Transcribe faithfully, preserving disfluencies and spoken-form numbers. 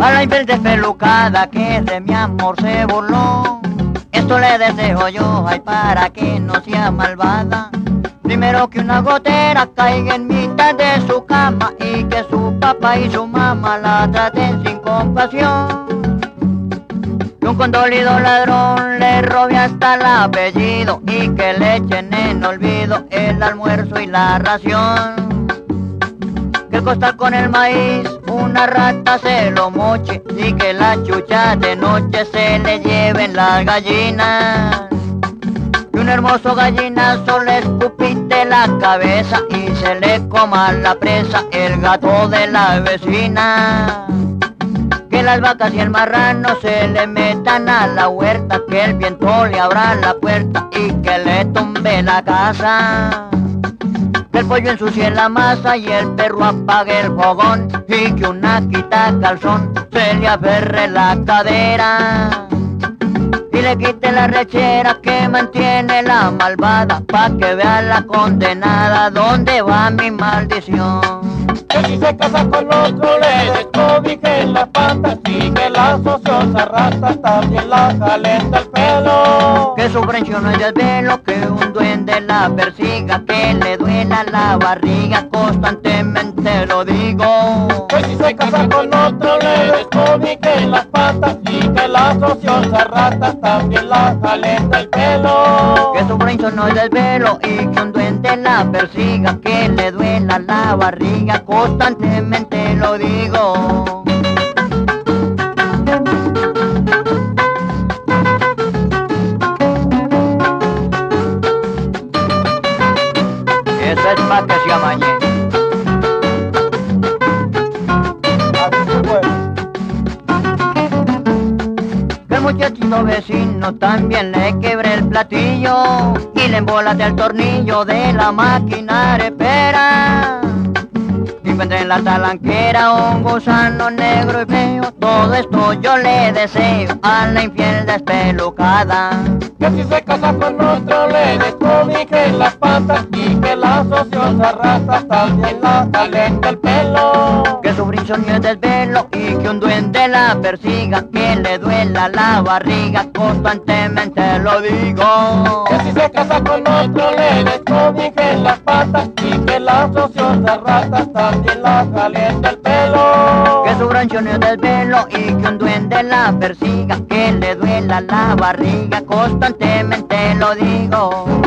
A la infiel despelucada que de mi amor se burló, esto le deseo yo, ay, para que no sea malvada. Primero que una gotera caiga en mitad de su cama y que su papá y su mamá la traten sin compasión. Que un condolido ladrón le robe hasta el apellido y que le echen en olvido el almuerzo y la ración. Que el costal con el maíz una rata se lo moche y que la chucha de noche se le lleven las gallinas. Que un hermoso gallinazo le escupite la cabeza y se le coma la presa el gato de la vecina. Que las vacas y el marrano se le metan a la huerta, que el viento le abra la puerta y que le tumbe la casa. Que el pollo ensucie la masa y el perro apague el fogón y que una quita calzón se le aferre la cadera y le quite la rechera que mantiene la malvada, pa' que vea la condenada dónde va mi maldición. Que si se casa con otro le descobije en las patas y que la ociosa rata también la calenta el pelo. Que su no es desvelo, que un duende la persiga, que le duela la barriga, constantemente lo digo. Que si se casa con otro le descobije en las patas y que la ociosa rata también la calenta el pelo. Que su no es desvelo y que un duende la persiga, que le duela la barriga, constantemente lo digo. Eso es pa' que se amañe. Que el muchachito vecino también le quebre el platillo y le embolate el tornillo de la máquina arepera. Y encuentre en la talanquera un gusano negro y feo. Todo esto yo le deseo a la infiel despelucada. Que si se casa con otro le descobije en las patas y que la ociosa rata también la calenta el pelo. Que su no es desvelo y que un duende la persiga, que le duela la barriga, constantemente lo digo. Que si se casa con otro le descobije en las patas y que la ociosa rata también la calienta el pelo. Que su no es desvelo y que un duende la persiga, que le duela la barriga, constantemente lo digo.